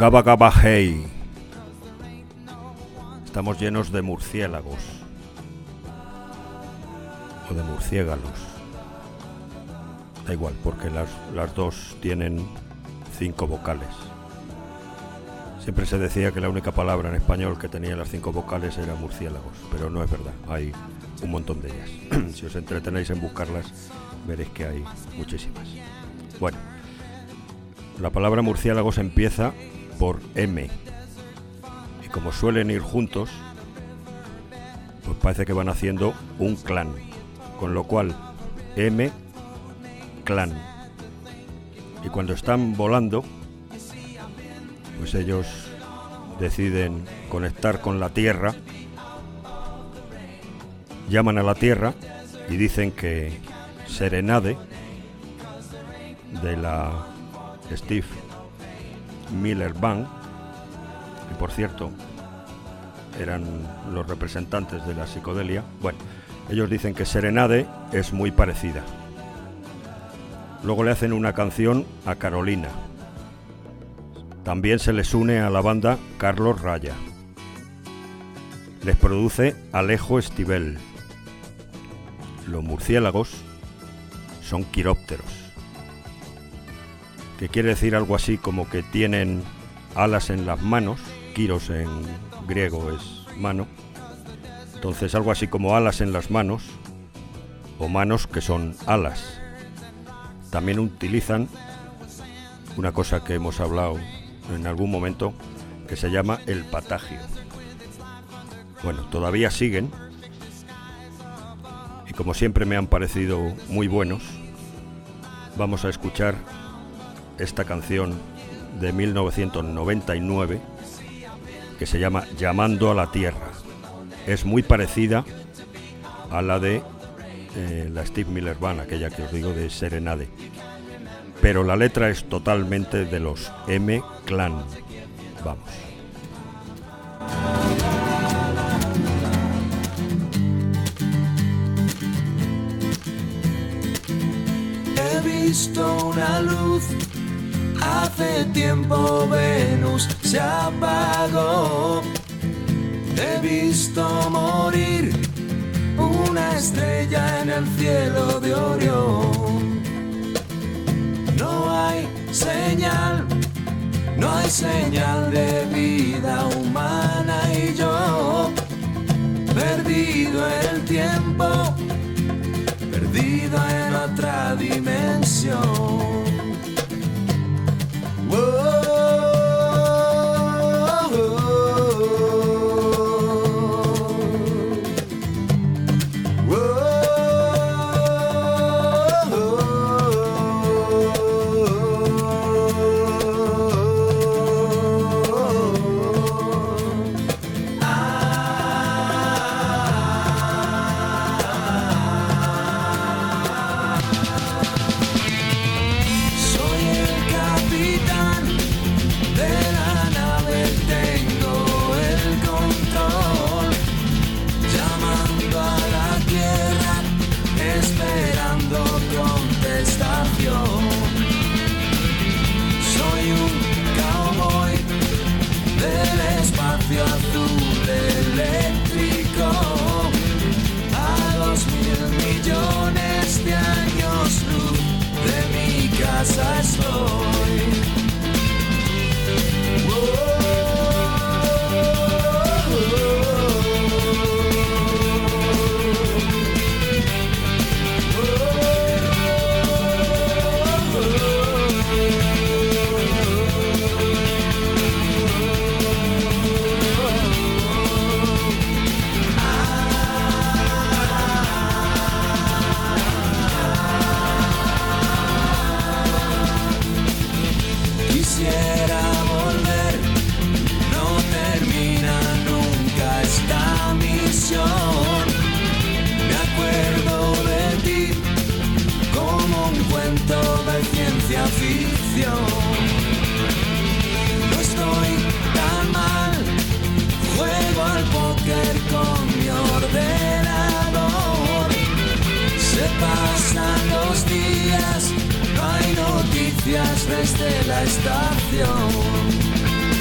Gaba Gaba Hey. Estamos llenos de murciélagos. O de murciélagos. Da igual, porque las dos tienen 5 vocales. Siempre se decía que la única palabra en español que tenía las 5 vocales era murciélagos, pero no es verdad, hay un montón de ellas. Si os entretenéis en buscarlas, veréis que hay muchísimas. Bueno, la palabra murciélagos empieza por M, y como suelen ir juntos, pues parece que van haciendo un clan, con lo cual M, clan. Y cuando están volando, pues ellos deciden conectar con la Tierra, llaman a la Tierra y dicen que Serenade, de la Steve Miller Band, y por cierto eran los representantes de la psicodelia, bueno, ellos dicen que Serenade es muy parecida. Luego le hacen una canción a Carolina. También se les une a la banda Carlos Raya. Les produce Alejo Esquivel. Los murciélagos son quirópteros, que quiere decir algo así como que tienen alas en las manos. Kiros en griego es mano. Entonces algo así como alas en las manos, o manos que son alas. También utilizan una cosa que hemos hablado en algún momento, que se llama el patagio. Bueno, todavía siguen, y como siempre me han parecido muy buenos, vamos a escuchar esta canción de 1999 que se llama Llamando a la Tierra. Es muy parecida a la de la Steve Miller Band, aquella que os digo de Serenade, pero la letra es totalmente de los M-Clan. Vamos. He visto una luz, hace tiempo Venus se apagó. He visto morir una estrella en el cielo de Orión. No hay señal de vida humana, y yo, perdido en el tiempo, perdido en otra dimensión. desde la estación.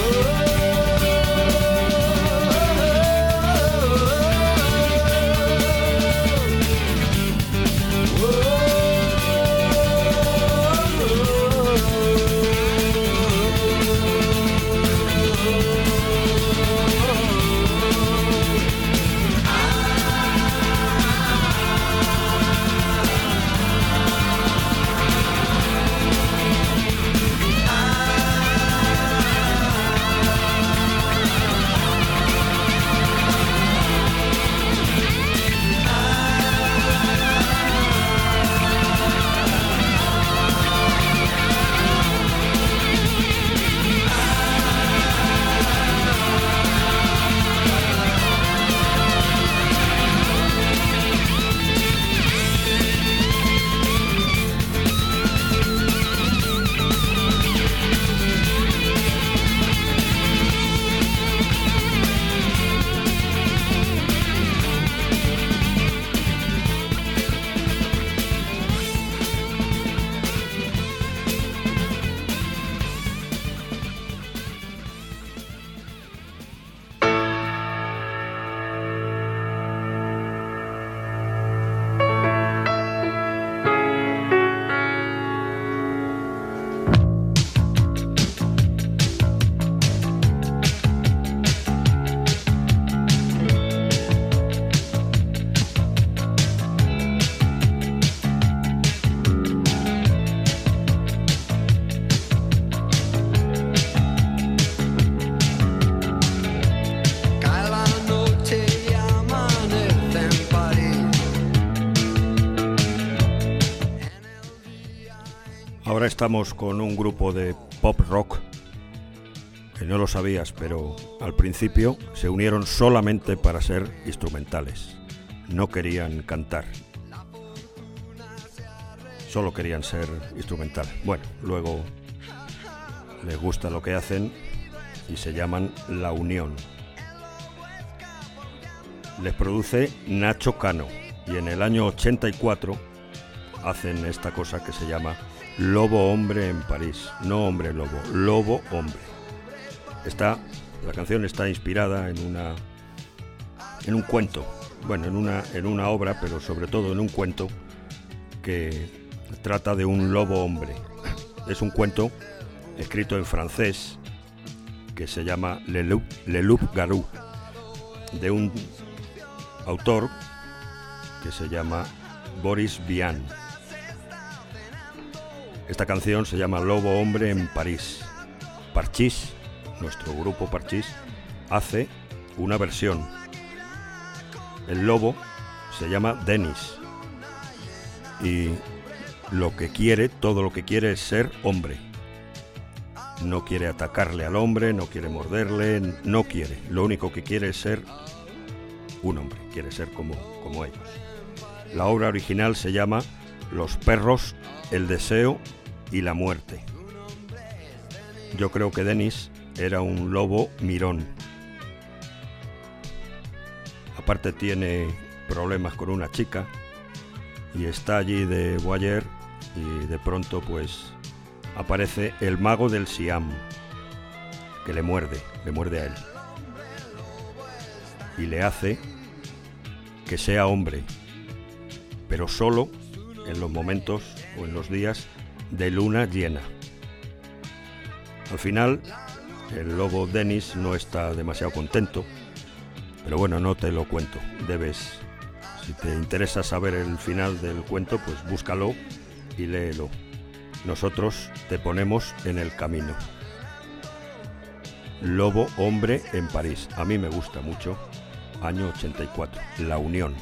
Ahora estamos con un grupo de pop rock, que no lo sabías, pero al principio se unieron solamente para ser instrumentales. No querían cantar, solo querían ser instrumentales. Bueno, luego les gusta lo que hacen y se llaman La Unión. Les produce Nacho Cano y en el año 84 hacen esta cosa que se llama Lobo Hombre en París. No hombre lobo, lobo hombre. La canción está inspirada en un cuento, bueno, en una obra, pero sobre todo en un cuento que trata de un lobo hombre. Es un cuento escrito en francés que se llama Le Loup-Garou, de un autor que se llama Boris Vian. Esta canción se llama Lobo Hombre en París. Parchís, nuestro grupo Parchís, hace una versión. El lobo se llama Denis y todo lo que quiere es ser hombre. No quiere atacarle al hombre, no quiere morderle, no quiere. Lo único que quiere es ser un hombre, quiere ser como ellos. La obra original se llama Los perros, el deseo y la muerte. Yo creo que Denis era un lobo mirón. Aparte tiene problemas con una chica y está allí de voyeur y de pronto pues aparece el mago del Siam que le muerde a él y le hace que sea hombre, pero solo en los momentos o en los días de luna llena. Al final el lobo Denis no está demasiado contento, pero bueno, no te lo cuento. Si te interesa saber el final del cuento, pues búscalo y léelo. Nosotros te ponemos en el camino. Lobo Hombre en París. A mí me gusta mucho. Año 84. La Unión.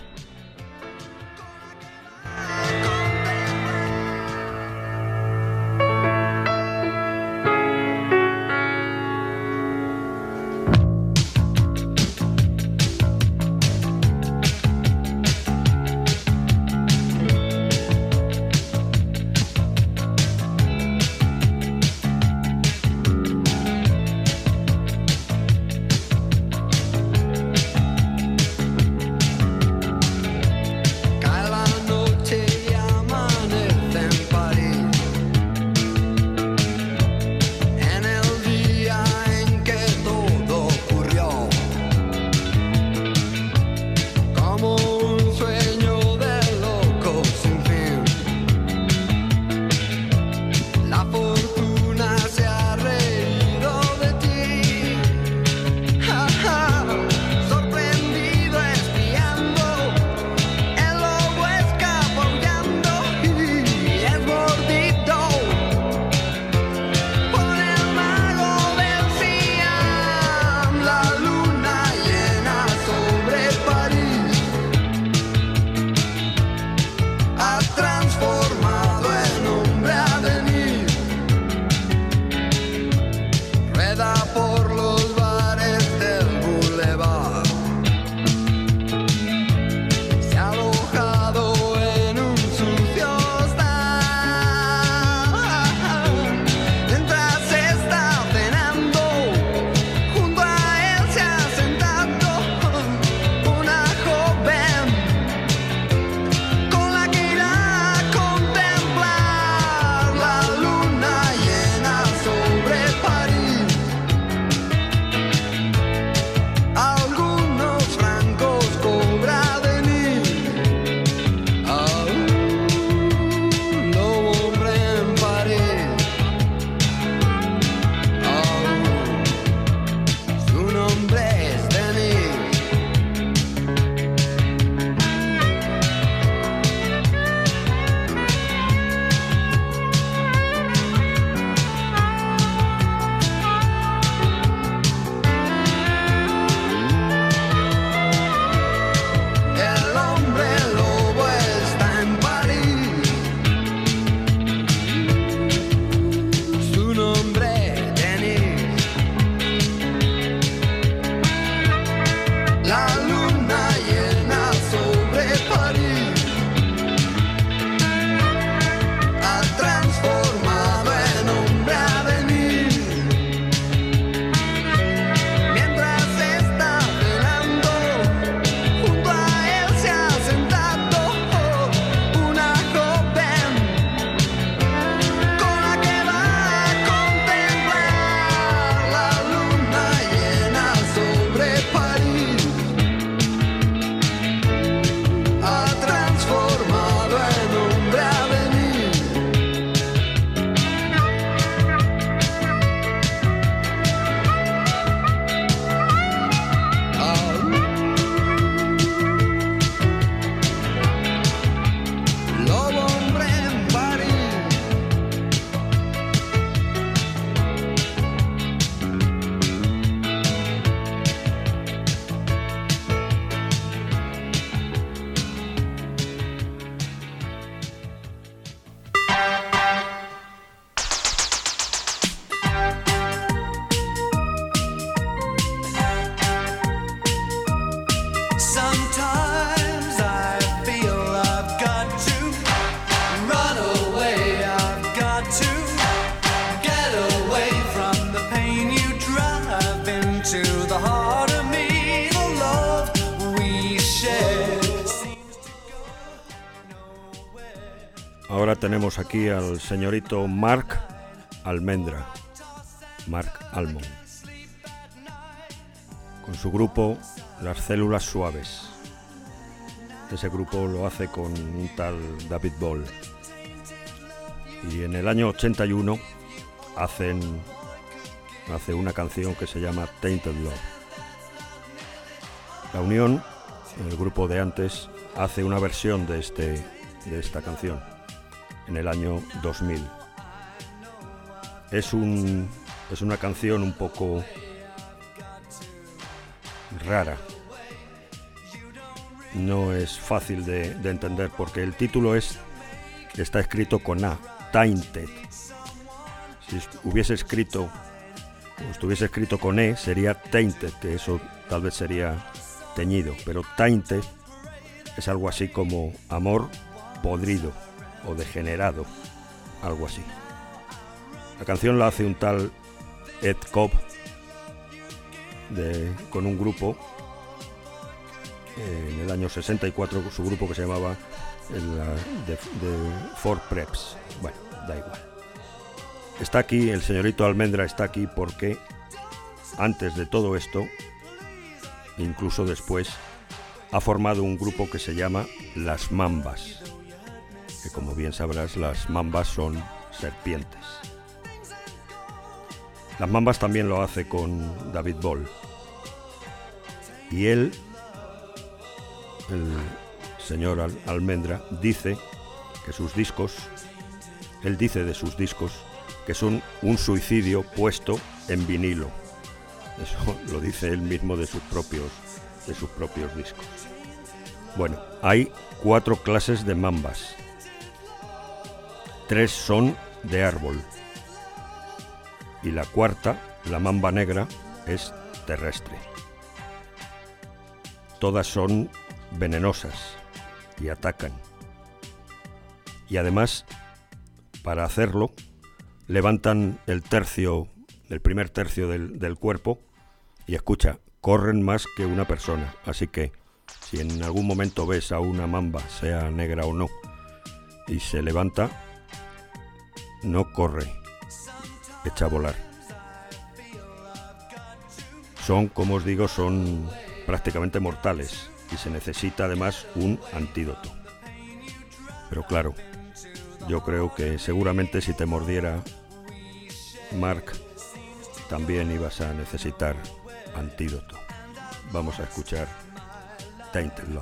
Sometimes I feel I've got to run away. I've got to get away from the pain you drive into the heart of me. The love we share seems to go nowhere. Ahora tenemos aquí al señorito Mark Almendra, Mark Almond, con su grupo Las Células Suaves. Ese grupo lo hace con un tal David Ball. Y en el año 81 hace una canción que se llama Tainted Love. La Unión, el grupo de antes, hace una versión de esta canción en el año 2000. Es una canción un poco rara. No es fácil de entender porque el título está escrito con A, Tainted. Si estuviese escrito con E sería Tainted, que eso tal vez sería teñido, pero Tainted es algo así como amor podrido o degenerado, algo así. La canción la hace un tal Ed Cobb con un grupo en el año 64, su grupo que se llamaba The Four Preps. Bueno, da igual. Está aquí, el señorito Almendra está aquí porque antes de todo esto, incluso después, ha formado un grupo que se llama Las Mambas, que como bien sabrás, las mambas son serpientes. Las Mambas también lo hace con David Ball. Y él, el señor Almendra, dice de sus discos que son un suicidio puesto en vinilo. Eso lo dice él mismo de sus propios discos. Bueno, hay 4 clases de mambas. 3 son de árbol. Y la cuarta, la mamba negra, es terrestre. Todas son venenosas y atacan. Y además, para hacerlo, levantan el primer tercio del cuerpo y escucha, corren más que una persona. Así que, si en algún momento ves a una mamba, sea negra o no, y se levanta, no corre, echa a volar. Como os digo, son prácticamente mortales y se necesita además un antídoto. Pero claro, yo creo que seguramente si te mordiera Mark, también ibas a necesitar antídoto. Vamos a escuchar Tainted Love.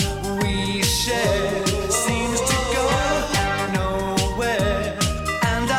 And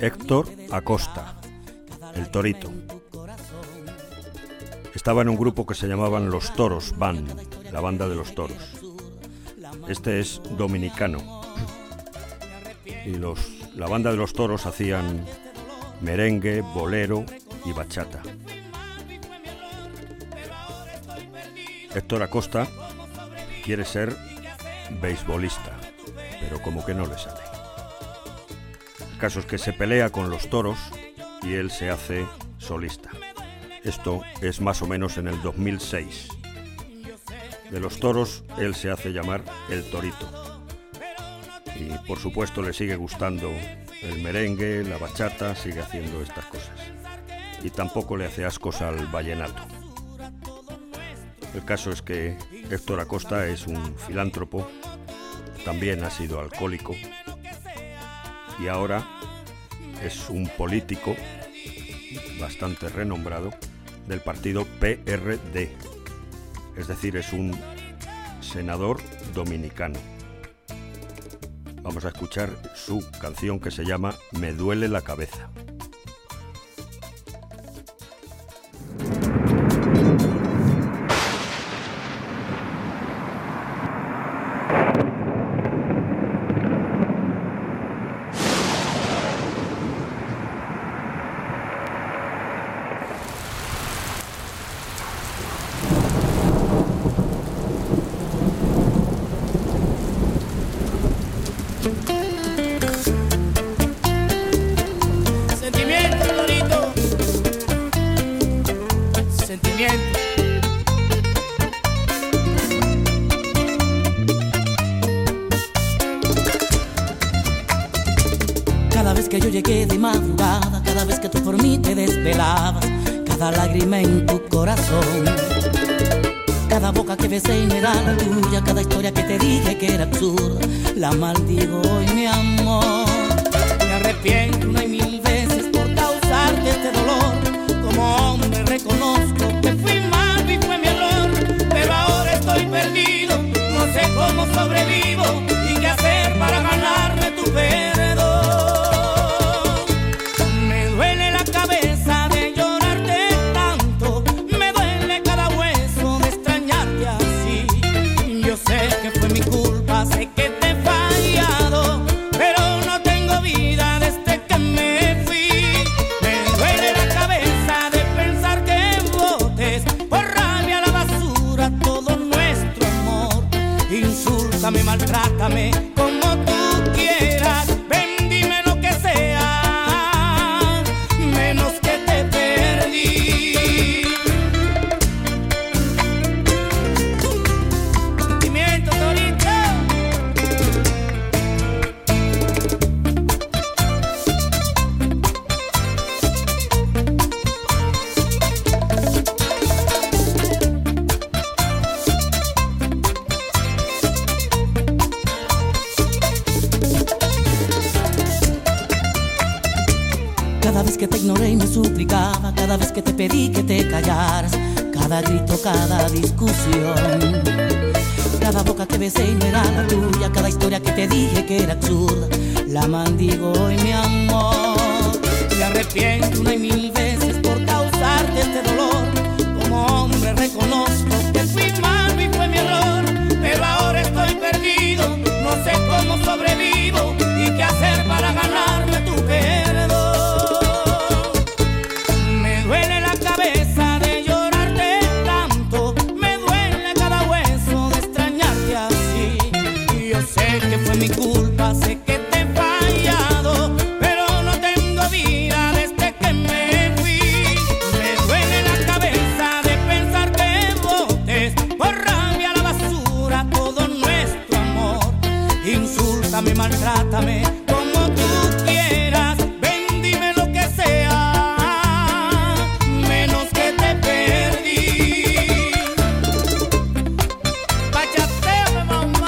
Héctor Acosta, el Torito. Estaba en un grupo que se llamaban Los Toros Band, la banda de los toros. Este es dominicano. Y la banda de los toros hacían merengue, bolero y bachata. Héctor Acosta quiere ser beisbolista, pero como que no le sale. El caso es que se pelea con los toros y él se hace solista. Esto es más o menos en el 2006. De los toros, él se hace llamar el Torito. Y por supuesto le sigue gustando el merengue, la bachata, sigue haciendo estas cosas. Y tampoco le hace ascos al vallenato. El caso es que Héctor Acosta es un filántropo, también ha sido alcohólico y ahora es un político bastante renombrado del partido PRD, es decir, es un senador dominicano. Vamos a escuchar su canción que se llama Me duele la cabeza. Cada vez que yo llegué de madrugada, cada vez que tú por mí te desvelabas, cada lágrima en tu corazón, cada boca que besé y no era la tuya, cada historia que te dije que era absurda, la maldigo hoy, mi amor. Me arrepiento una y mil veces por causarte este dolor. Como hombre reconozco que fui mal y fue mi error, pero ahora estoy perdido, no sé cómo sobrevivo y qué hacer para ganarme tu perdón. Sé que te he fallado, pero no tengo vida desde que me fui. Me duele la cabeza de pensar que botes por rabia a la basura todo nuestro amor. Insúltame, maltrátame como tú quieras, ven, dime lo que sea, menos que te perdí. Sentimiento, Torito. Cada vez que te ignoré y me suplicaba, cada vez que te pedí que te callaras, cada grito, cada discusión, cada boca que besé y no era la tuya, cada historia que te dije que era absurda, la maldigo hoy, mi amor. Me arrepiento una y mil veces por causarte este dolor. Como hombre reconozco que fui mal y fue mi error, pero ahora estoy perdido, no sé cómo sobrevivo y qué hacer para ganarme tu perdón. Que fue mi culpa, sé que te he fallado, pero no tengo vida desde que me fui. Me duele la cabeza de pensar que botes por rabia a la basura todo nuestro amor. Insúltame, maltrátame como tú quieras, ven, dime lo que sea, menos que te perdí. Bachateame, mamá.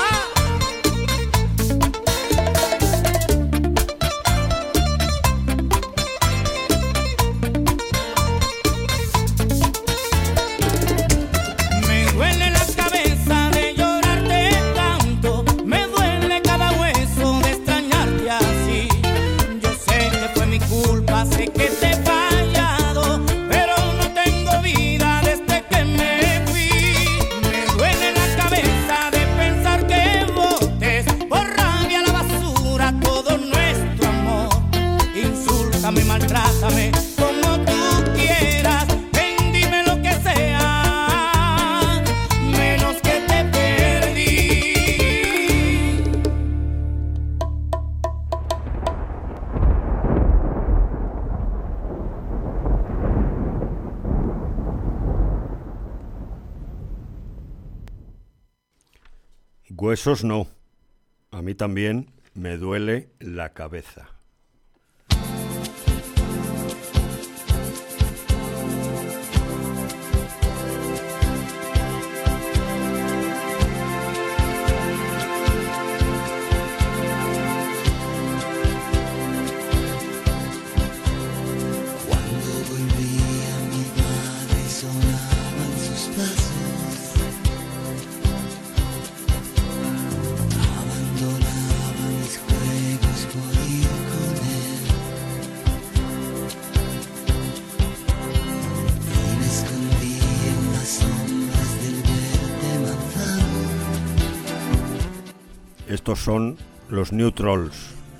Huesos no. A mí también me duele la cabeza. Estos son los New Trolls.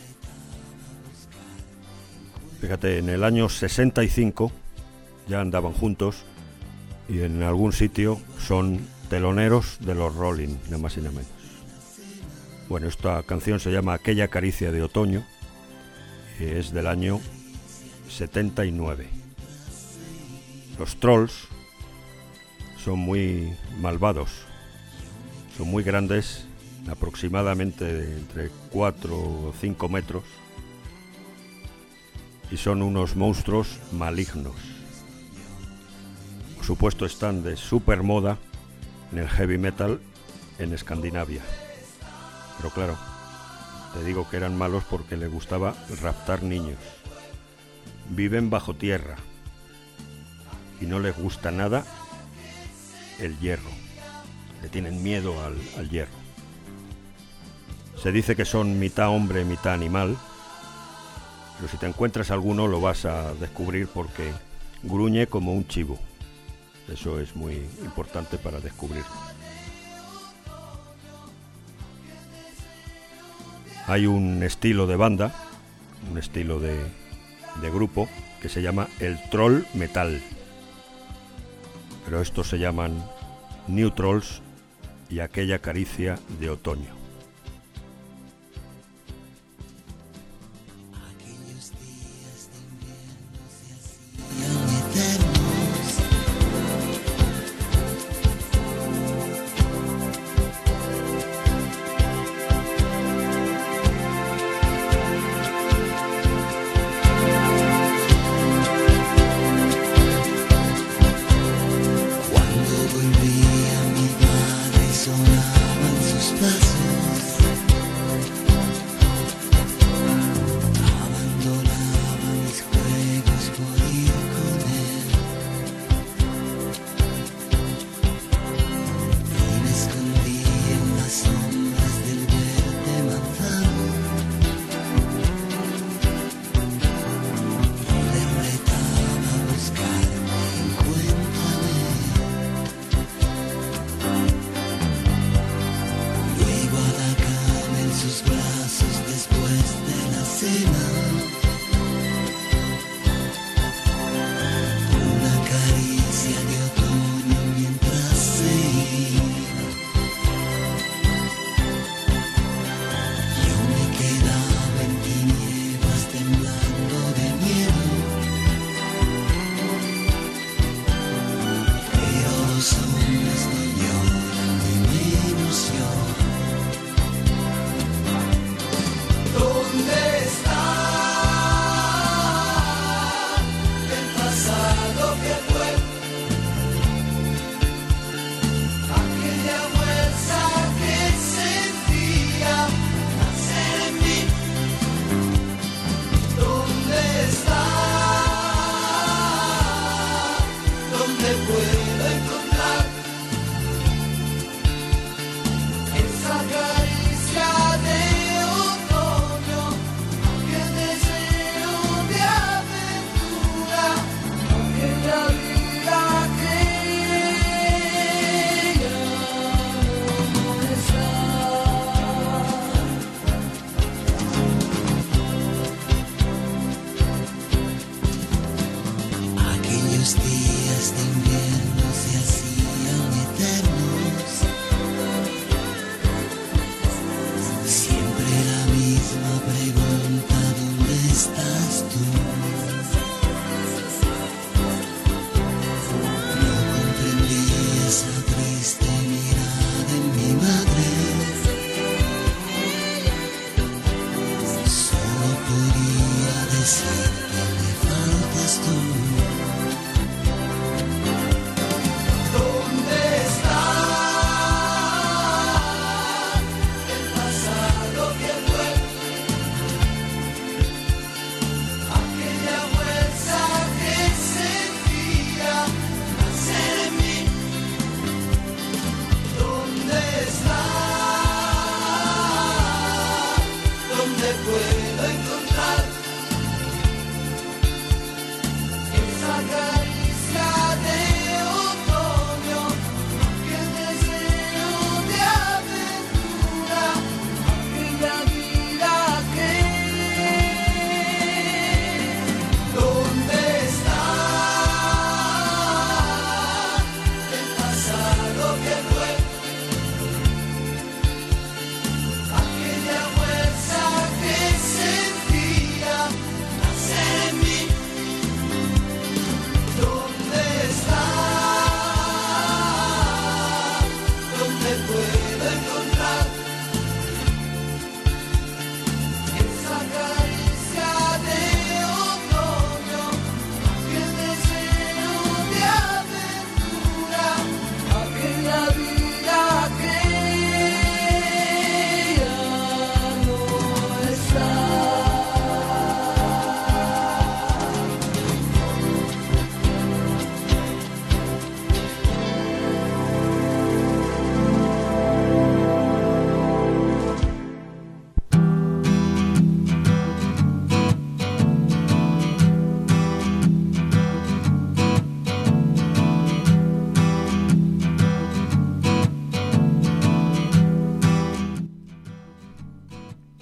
Fíjate, en el año 65 ya andaban juntos y en algún sitio son teloneros de los Rolling, nada más y nada menos. Bueno, esta canción se llama Aquella caricia de otoño y es del año 79. Los Trolls son muy malvados, son muy grandes, aproximadamente entre 4 o 5 metros, y son unos monstruos malignos. Por supuesto están de super moda en el heavy metal en Escandinavia, pero claro, te digo que eran malos porque les gustaba raptar niños. Viven bajo tierra y no les gusta nada el hierro, le tienen miedo al hierro. Se dice que son mitad hombre, mitad animal, pero si te encuentras alguno lo vas a descubrir porque gruñe como un chivo. Eso es muy importante para descubrirlo. Hay un estilo de banda, un estilo de grupo que se llama el troll metal, pero estos se llaman New Trolls y Aquella caricia de otoño. Sonaban sus pasos.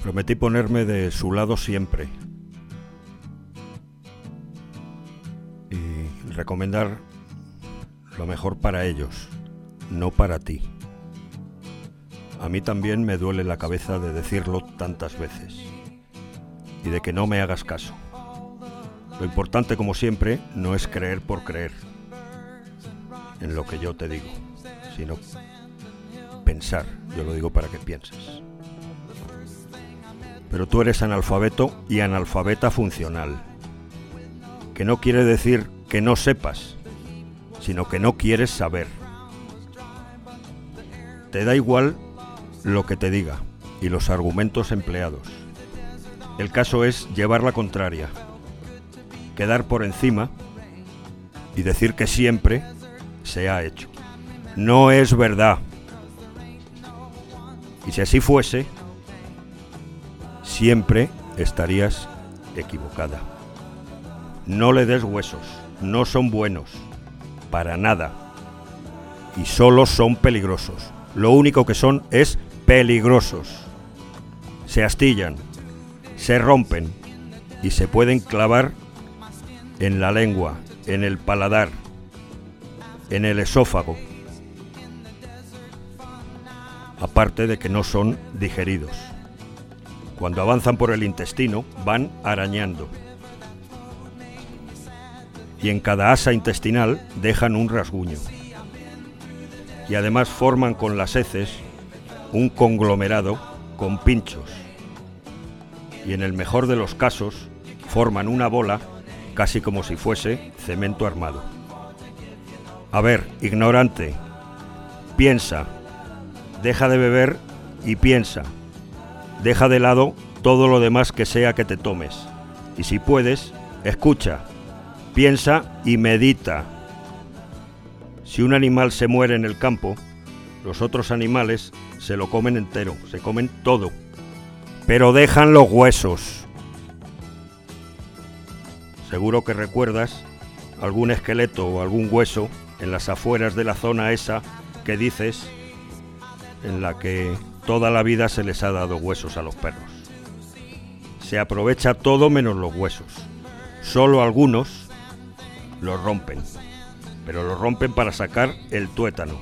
Prometí ponerme de su lado siempre y recomendar lo mejor para ellos, no para ti. A mí también me duele la cabeza de decirlo tantas veces y de que no me hagas caso. Lo importante, como siempre, no es creer por creer en lo que yo te digo, sino pensar. Yo lo digo para que pienses. Pero tú eres analfabeto y analfabeta funcional, que no quiere decir que no sepas, sino que no quieres saber. Te da igual lo que te diga y los argumentos empleados. El caso es llevar la contraria, quedar por encima y decir que siempre se ha hecho. No es verdad. Y si así fuese, siempre estarías equivocada. No le des huesos, no son buenos, para nada. Y solo son peligrosos. Lo único que son es peligrosos. Se astillan, se rompen y se pueden clavar en la lengua, en el paladar, en el esófago. Aparte de que no son digeridos. Cuando avanzan por el intestino, van arañando. Y en cada asa intestinal dejan un rasguño. Y además forman con las heces un conglomerado con pinchos. Y en el mejor de los casos, forman una bola casi como si fuese cemento armado. A ver, ignorante, piensa, deja de beber y piensa. Deja de lado todo lo demás que sea que te tomes. Y si puedes, escucha, piensa y medita. Si un animal se muere en el campo, los otros animales se lo comen entero, se comen todo. Pero dejan los huesos. Seguro que recuerdas algún esqueleto o algún hueso en las afueras de la zona esa que dices, en la que toda la vida se les ha dado huesos a los perros. Se aprovecha todo menos los huesos. Solo algunos los rompen, pero los rompen para sacar el tuétano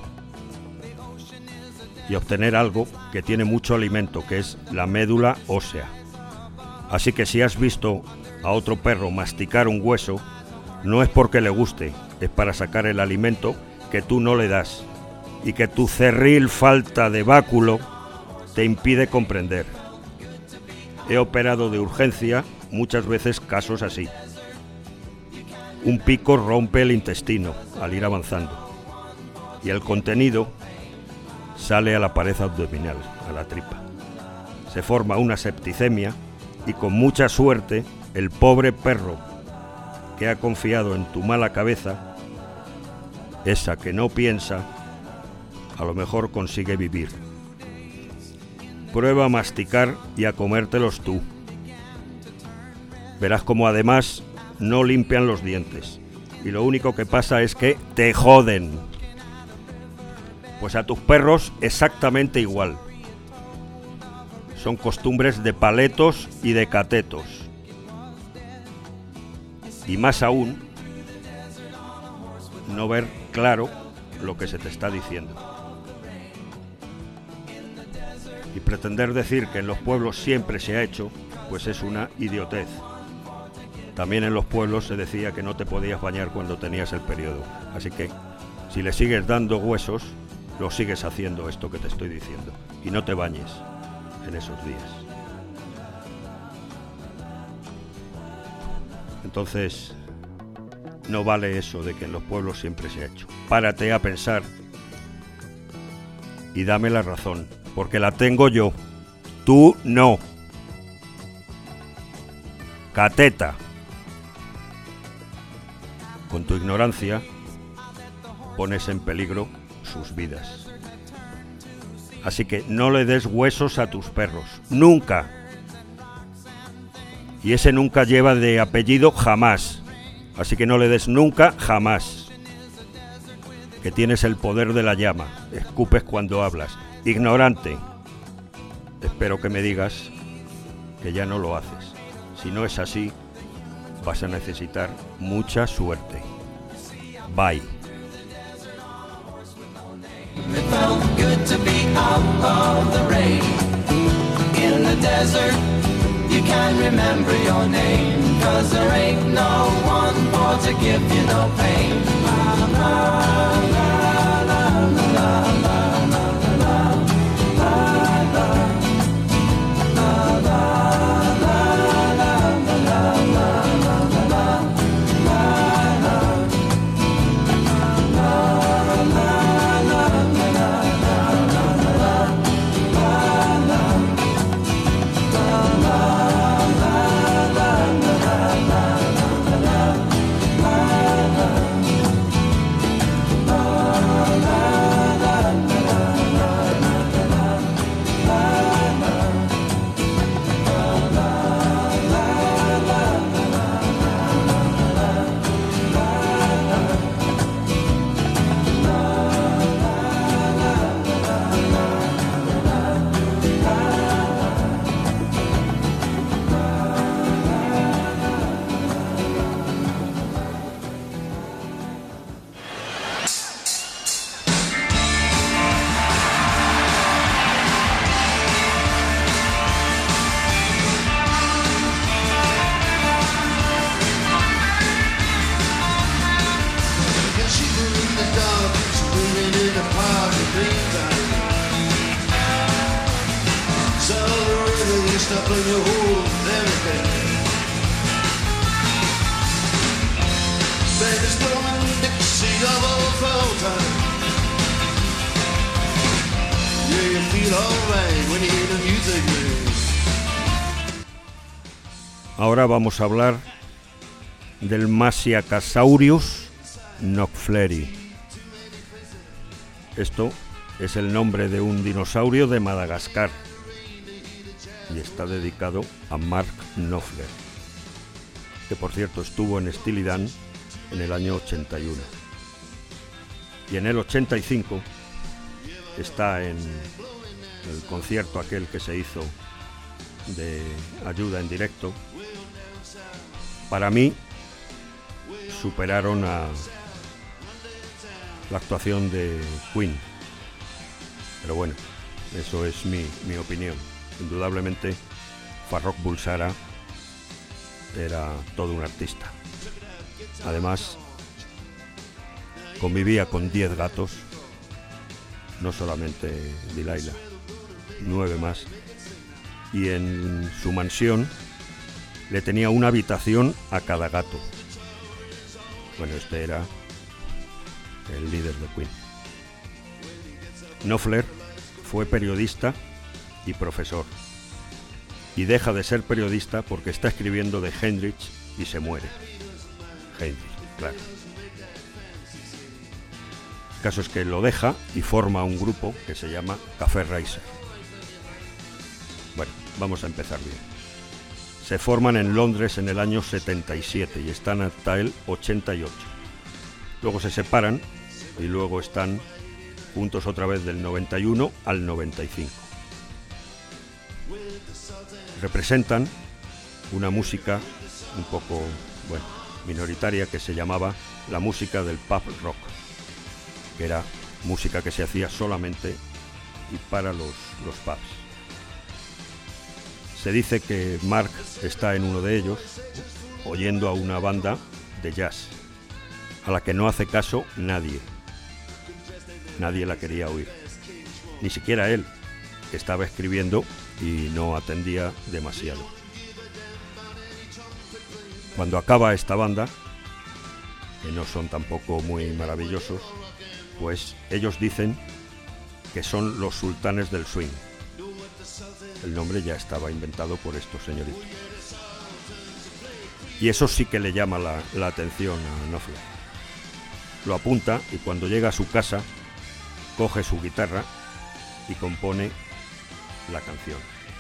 y obtener algo que tiene mucho alimento, que es la médula ósea. Así que si has visto a otro perro masticar un hueso, no es porque le guste, es para sacar el alimento que tú no le das y que tu cerril falta de báculo te impide comprender. He operado de urgencia muchas veces casos así. Un pico rompe el intestino al ir avanzando y el contenido sale a la pared abdominal, a la tripa. Se forma una septicemia y con mucha suerte el pobre perro que ha confiado en tu mala cabeza, esa que no piensa, a lo mejor consigue vivir. Prueba a masticar y a comértelos tú. Verás como además no limpian los dientes y lo único que pasa es que te joden. Pues a tus perros exactamente igual. Son costumbres de paletos y de catetos. Y más aún, no ver claro lo que se te está diciendo. Y pretender decir que en los pueblos siempre se ha hecho, pues es una idiotez. También en los pueblos se decía que no te podías bañar cuando tenías el periodo. Así que, si le sigues dando huesos, lo sigues haciendo esto que te estoy diciendo. Y no te bañes en esos días. Entonces, no vale eso de que en los pueblos siempre se ha hecho. Párate a pensar y dame la razón, porque la tengo yo. Tú no. Cateta. Con tu ignorancia pones en peligro sus vidas. Así que no le des huesos a tus perros. Nunca. Y ese nunca lleva de apellido jamás. Así que no le des nunca jamás. Que tienes el poder de la llama. Escupes cuando hablas. Ignorante. Espero que me digas que ya no lo haces. Si no es así, vas a necesitar mucha suerte. Bye. It felt good to be out of the rain. In the desert, you can't remember your name, 'cause there ain't no one for to give you no pain. La, la, la, la, la, la, la, la, la. Ahora vamos a hablar del Masiacasaurus knopfleri. Esto es el nombre de un dinosaurio de Madagascar y está dedicado a Mark Knopfler, que por cierto estuvo en Steely Dan en el año 81. Y en el 85 está en el concierto aquel que se hizo de ayuda en directo. Para mí superaron a la actuación de Queen, pero bueno, eso es mi opinión. Indudablemente Farrokh Bulsara era todo un artista. Además convivía con 10 gatos, no solamente Delilah, 9 más, y en su mansión le tenía una habitación a cada gato. Bueno, este era el líder de Queen. Knopfler fue periodista y profesor, y deja de ser periodista porque está escribiendo de Hendrix y se muere. Hendrix, claro. El caso es que lo deja y forma un grupo que se llama Café Racer. Bueno, vamos a empezar bien. Se forman en Londres en el año 77 y están hasta el 88. Luego se separan y luego están juntos otra vez del 91 al 95. Representan una música un poco, bueno, minoritaria, que se llamaba la música del pub rock, que era música que se hacía solamente y para los pubs. Se dice que Mark está en uno de ellos oyendo a una banda de jazz a la que no hace caso nadie. Nadie la quería oír, ni siquiera él, que estaba escribiendo y no atendía demasiado. Cuando acaba esta banda, que no son tampoco muy maravillosos, pues ellos dicen que son los sultanes del swing. El nombre ya estaba inventado por estos señoritos. Y eso sí que le llama la atención a Knopfler. Lo apunta y cuando llega a su casa, coge su guitarra y compone la canción.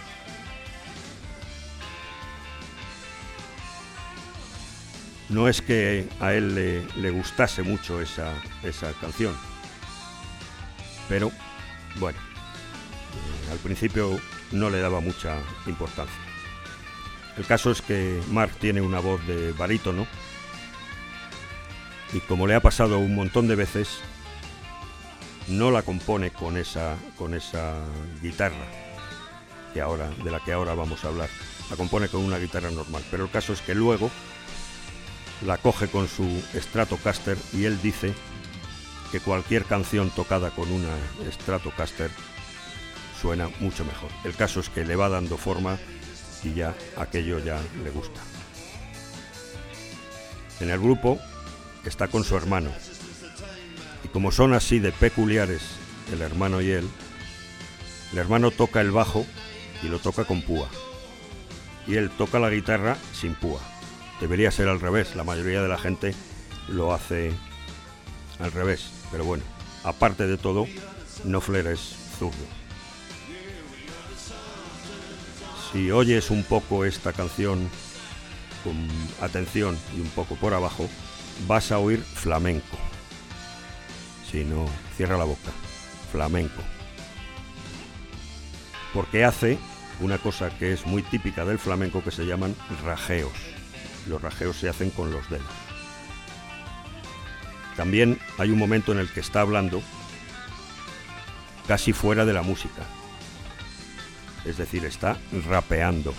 No es que a él le gustase mucho esa canción, pero bueno, al principio no le daba mucha importancia. El caso es que Mark tiene una voz de barítono y, como le ha pasado un montón de veces, no la compone con esa guitarra de la que ahora vamos a hablar. La compone con una guitarra normal, pero el caso es que luego la coge con su Stratocaster y él dice que cualquier canción tocada con una Stratocaster suena mucho mejor. El caso es que le va dando forma y ya aquello ya le gusta. En el grupo está con su hermano, y como son así de peculiares el hermano y él, el hermano toca el bajo y lo toca con púa, y él toca la guitarra sin púa. Debería ser al revés, la mayoría de la gente lo hace al revés, pero bueno, aparte de todo, Knopfler es zurdo. Si oyes un poco esta canción con atención y un poco por abajo, vas a oír flamenco. Si no, cierra la boca. Flamenco. Porque hace una cosa que es muy típica del flamenco, que se llaman rajeos. Los rajeos se hacen con los dedos. También hay un momento en el que está hablando casi fuera de la música. Es decir, está rapeando.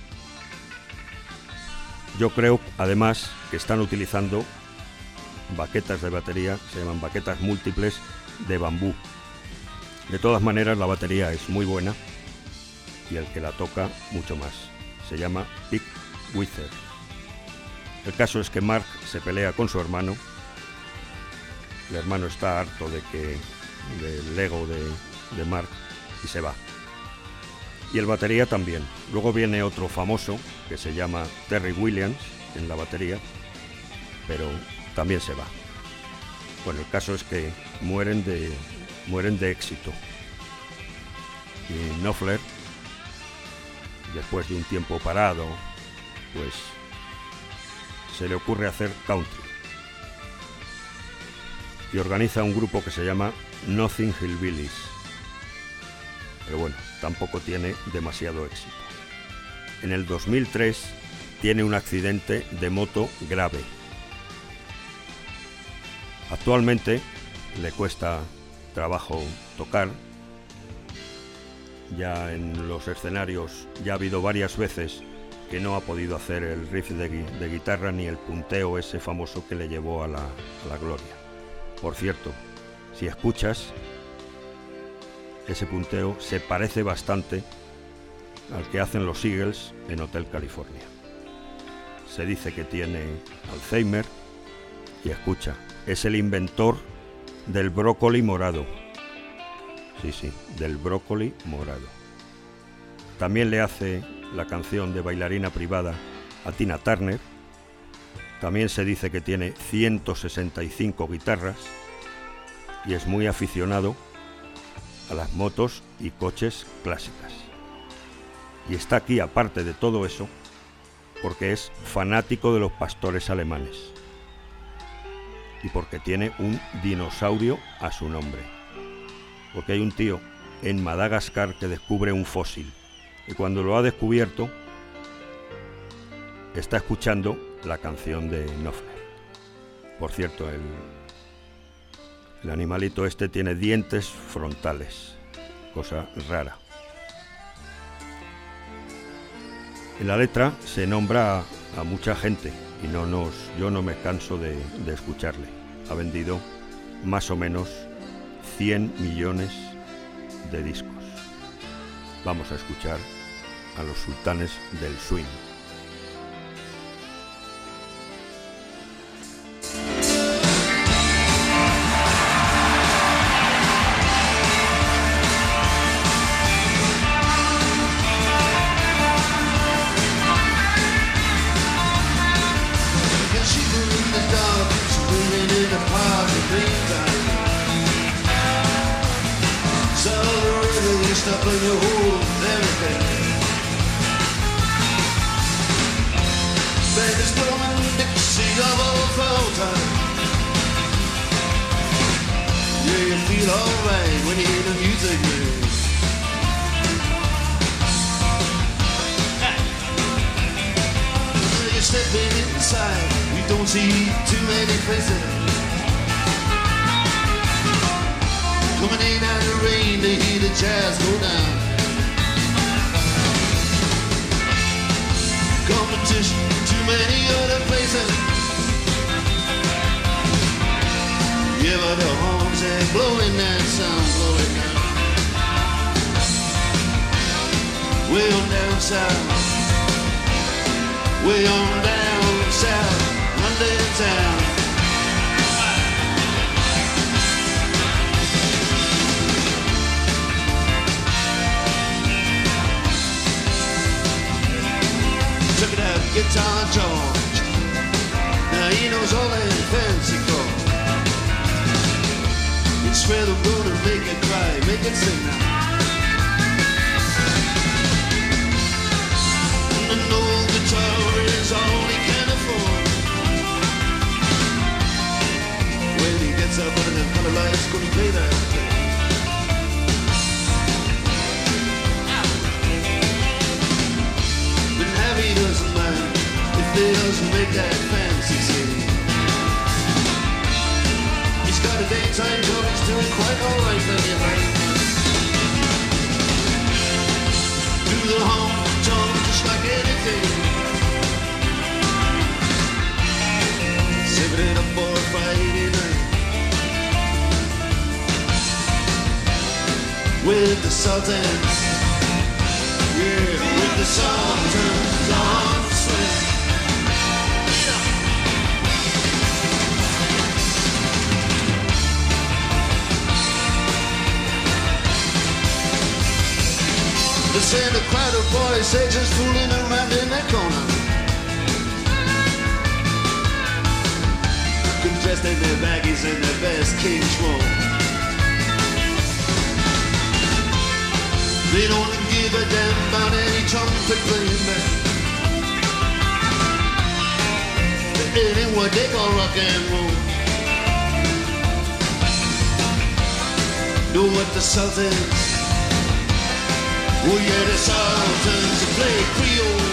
Yo creo, además, que están utilizando baquetas de batería, se llaman baquetas múltiples de bambú. De todas maneras, la batería es muy buena y el que la toca mucho más. Se llama Pete Withers. El caso es que Mark se pelea con su hermano. El hermano está harto del ego de Mark y se va. Y el batería también. Luego viene otro famoso que se llama Terry Williams en la batería, pero también se va. Bueno, el caso es que mueren de éxito. Y Knopfler, después de un tiempo parado, pues se le ocurre hacer country. Y organiza un grupo que se llama Nothing Hillbillies. Pero bueno, tampoco tiene demasiado éxito. En el 2003 tiene un accidente de moto grave. Actualmente le cuesta trabajo tocar. Ya en los escenarios ya ha habido varias veces que no ha podido hacer el riff de guitarra ni el punteo ese famoso que le llevó a la gloria. Por cierto, si escuchas, ese punteo se parece bastante al que hacen los Eagles en Hotel California. Se dice que tiene Alzheimer y escucha, es el inventor del brócoli morado. Sí, del brócoli morado. También le hace la canción de Bailarina Privada a Tina Turner. También se dice que tiene 165 guitarras y es muy aficionado a las motos y coches clásicas. Y está aquí, aparte de todo eso, porque es fanático de los pastores alemanes y porque tiene un dinosaurio a su nombre. Porque hay un tío en Madagascar que descubre un fósil y cuando lo ha descubierto está escuchando la canción de Knopfler. Por cierto, el animalito este tiene dientes frontales, cosa rara. En la letra se nombra a mucha gente y yo no me canso de escucharle. Ha vendido más o menos 100 millones de discos. Vamos a escuchar a los sultanes del swing. Up in your hole, everything. Baby's blowing Dixie of old fall time. Yeah, you feel alright when you hear the music ring. won't see too many faces coming in out of the rain to hear the jazz go down. Competition, too many other places. Yeah, but the horns are blowing that sound, blowing down. Way on down south, way on down south, London town. Check it out, Guitar George. Now he knows all that fancy chords. It's where I'm gonna make it cry, make it sing now. And an old guitar is all he can afford. When he gets up under them color lights, gonna play that thing. But Harry doesn't mind if they doesn't make that fancy city. He's got a daytime job, he's doing quite alright, let me right. Do the home job just like anything. Saving it up for a Friday night with the Sultans. Yeah, with the Sultans on swing. They say the crowd of boys, they just fooling around in that corner. Dressed in their baggies and their best King's roll. They don't give a damn about any trumpet playing band. It ain't what they call rock and roll. Know what the Sultans? Oh yeah, the Sultans play Creole.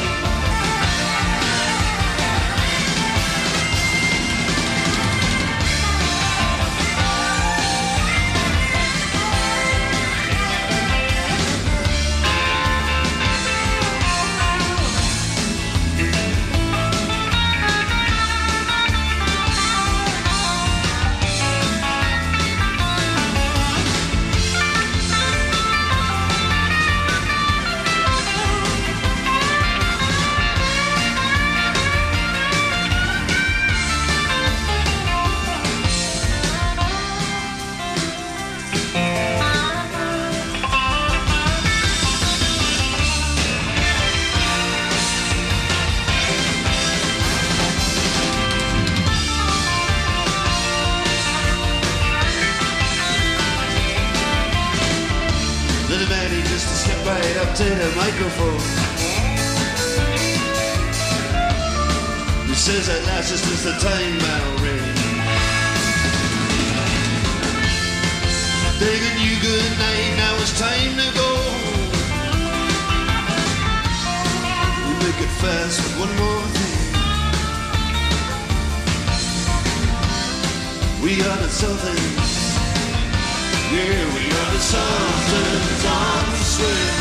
To the microphone. He says at last just as the time bell rings, begging you good night, now it's time to go. We make it fast with one more thing. We are the Sultans. Yeah, we are the Sultans on the swing.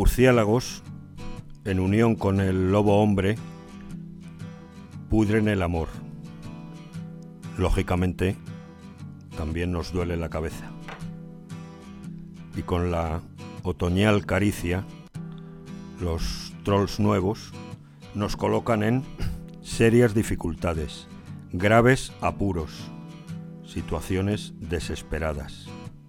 murciélagos, en unión con el lobo hombre, pudren el amor. Lógicamente, también nos duele la cabeza. Y con la otoñal caricia, los trolls nuevos nos colocan en serias dificultades, graves apuros, situaciones desesperadas.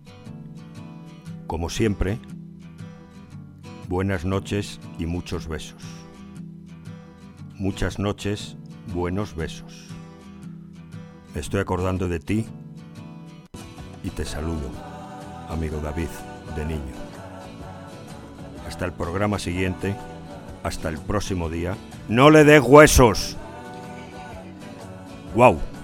Como siempre, buenas noches y muchos besos. Muchas noches, buenos besos. Me estoy acordando de ti y te saludo, amigo David, de niño. Hasta el programa siguiente, hasta el próximo día. ¡No le des huesos! ¡Guau!